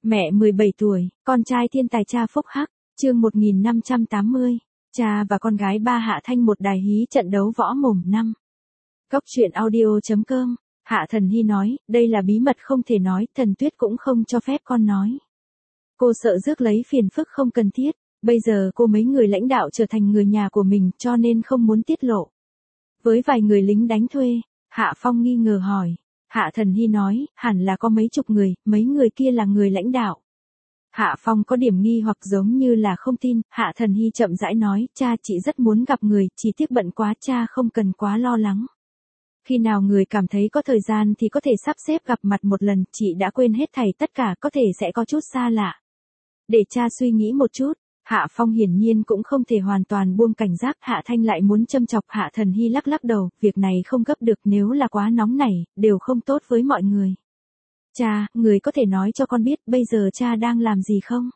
Mẹ 17 tuổi, con trai thiên tài cha phúc hắc, chương 1580, cha và con gái ba Hạ Thanh một đài hí trận đấu võ mồm 5. Góc truyện audio.com, Hạ Thần Hy nói, đây là bí mật không thể nói, Thần Tuyết cũng không cho phép con nói. Cô sợ rước lấy phiền phức không cần thiết, bây giờ cô mấy người lãnh đạo trở thành người nhà của mình cho nên không muốn tiết lộ. Với vài người lính đánh thuê, Hạ Phong nghi ngờ hỏi. Hạ Thần Hy nói, hẳn là có mấy chục người, mấy người kia là người lãnh đạo. Hạ Phong có điểm nghi hoặc giống như là không tin, Hạ Thần Hy chậm rãi nói, cha chị rất muốn gặp người, chỉ tiếc bận quá, cha không cần quá lo lắng. Khi nào người cảm thấy có thời gian thì có thể sắp xếp gặp mặt một lần, chị đã quên hết thảy tất cả, có thể sẽ có chút xa lạ. Để cha suy nghĩ một chút. Hạ Phong hiển nhiên cũng không thể hoàn toàn buông cảnh giác, Hạ Thanh lại muốn châm chọc, Hạ Thần Hy lắc lắc đầu, việc này không gấp được, nếu là quá nóng nảy, đều không tốt với mọi người. Cha, người có thể nói cho con biết bây giờ cha đang làm gì không?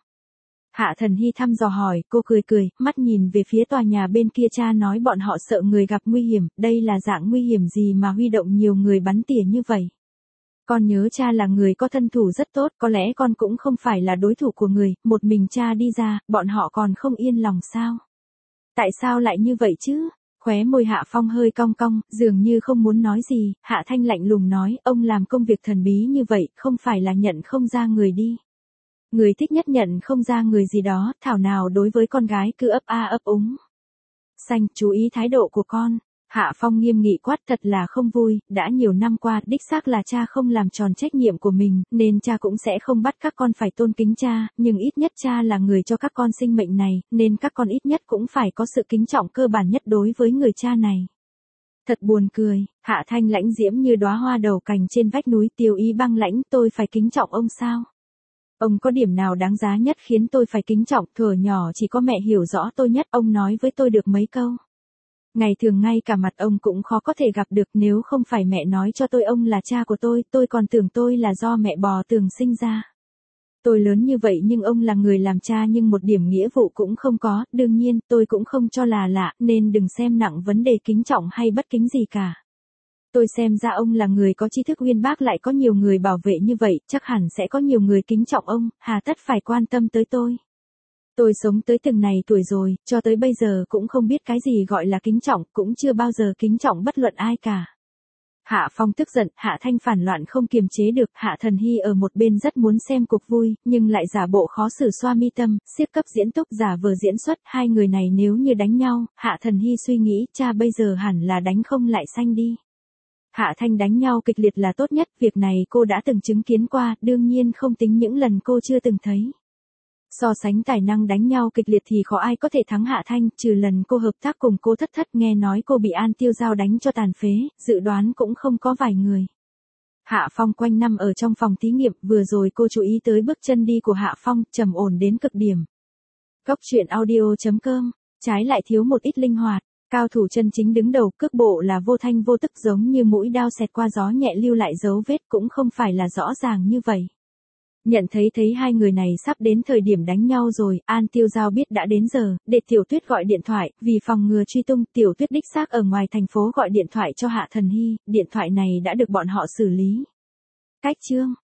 Hạ Thần Hy thăm dò hỏi, cô cười cười, mắt nhìn về phía tòa nhà bên kia, cha nói bọn họ sợ người gặp nguy hiểm, đây là dạng nguy hiểm gì mà huy động nhiều người bắn tỉa như vậy? Con nhớ cha là người có thân thủ rất tốt, có lẽ con cũng không phải là đối thủ của người, một mình cha đi ra, bọn họ còn không yên lòng sao? Tại sao lại như vậy chứ? Khóe môi Hạ Phong hơi cong cong, dường như không muốn nói gì, Hạ Thanh lạnh lùng nói, ông làm công việc thần bí như vậy, không phải là nhận không ra người đi. Người thích nhất nhận không ra người gì đó, thảo nào đối với con gái cứ ấp a ấp úng. Xanh, chú ý thái độ của con. Hạ Phong nghiêm nghị quát, thật là không vui, đã nhiều năm qua, đích xác là cha không làm tròn trách nhiệm của mình, nên cha cũng sẽ không bắt các con phải tôn kính cha, nhưng ít nhất cha là người cho các con sinh mệnh này, nên các con ít nhất cũng phải có sự kính trọng cơ bản nhất đối với người cha này. Thật buồn cười, Hạ Thanh lãnh diễm như đóa hoa đầu cành trên vách núi, Tiêu Ý băng lãnh, tôi phải kính trọng ông sao? Ông có điểm nào đáng giá nhất khiến tôi phải kính trọng, thuở nhỏ chỉ có mẹ hiểu rõ tôi nhất, ông nói với tôi được mấy câu. Ngày thường ngay cả mặt ông cũng khó có thể gặp được, nếu không phải mẹ nói cho tôi ông là cha của tôi còn tưởng tôi là do mẹ bò tường sinh ra. Tôi lớn như vậy nhưng ông là người làm cha nhưng một điểm nghĩa vụ cũng không có, đương nhiên tôi cũng không cho là lạ, nên đừng xem nặng vấn đề kính trọng hay bất kính gì cả. Tôi xem ra ông là người có tri thức uyên bác, lại có nhiều người bảo vệ như vậy, chắc hẳn sẽ có nhiều người kính trọng ông, hà tất phải quan tâm tới tôi. Tôi sống tới từng này tuổi rồi, cho tới bây giờ cũng không biết cái gì gọi là kính trọng, cũng chưa bao giờ kính trọng bất luận ai cả. Hạ Phong tức giận, Hạ Thanh phản loạn không kiềm chế được, Hạ Thần Hy ở một bên rất muốn xem cuộc vui, nhưng lại giả bộ khó xử xoa mi tâm, siết cấp diễn túc giả vờ diễn xuất, hai người này nếu như đánh nhau, Hạ Thần Hy suy nghĩ, cha bây giờ hẳn là đánh không lại Xanh đi. Hạ Thanh đánh nhau kịch liệt là tốt nhất, việc này cô đã từng chứng kiến qua, đương nhiên không tính những lần cô chưa từng thấy. So sánh tài năng đánh nhau kịch liệt thì khó ai có thể thắng Hạ Thanh, trừ lần cô hợp tác cùng cô Thất Thất, nghe nói cô bị An Tiêu Giao đánh cho tàn phế, dự đoán cũng không có vài người. Hạ Phong quanh năm ở trong phòng thí nghiệm, vừa rồi cô chú ý tới bước chân đi của Hạ Phong, trầm ổn đến cực điểm. Góc truyện audio.com, trái lại thiếu một ít linh hoạt, cao thủ chân chính đứng đầu, cước bộ là vô thanh vô tức giống như mũi dao xẹt qua gió nhẹ lưu lại dấu vết, cũng không phải là rõ ràng như vậy. Nhận thấy hai người này sắp đến thời điểm đánh nhau rồi, An Tiêu Giao biết đã đến giờ, để Tiểu Tuyết gọi điện thoại, vì phòng ngừa truy tung, Tiểu Tuyết đích xác ở ngoài thành phố gọi điện thoại cho Hạ Thần Hy, điện thoại này đã được bọn họ xử lý. Cách chương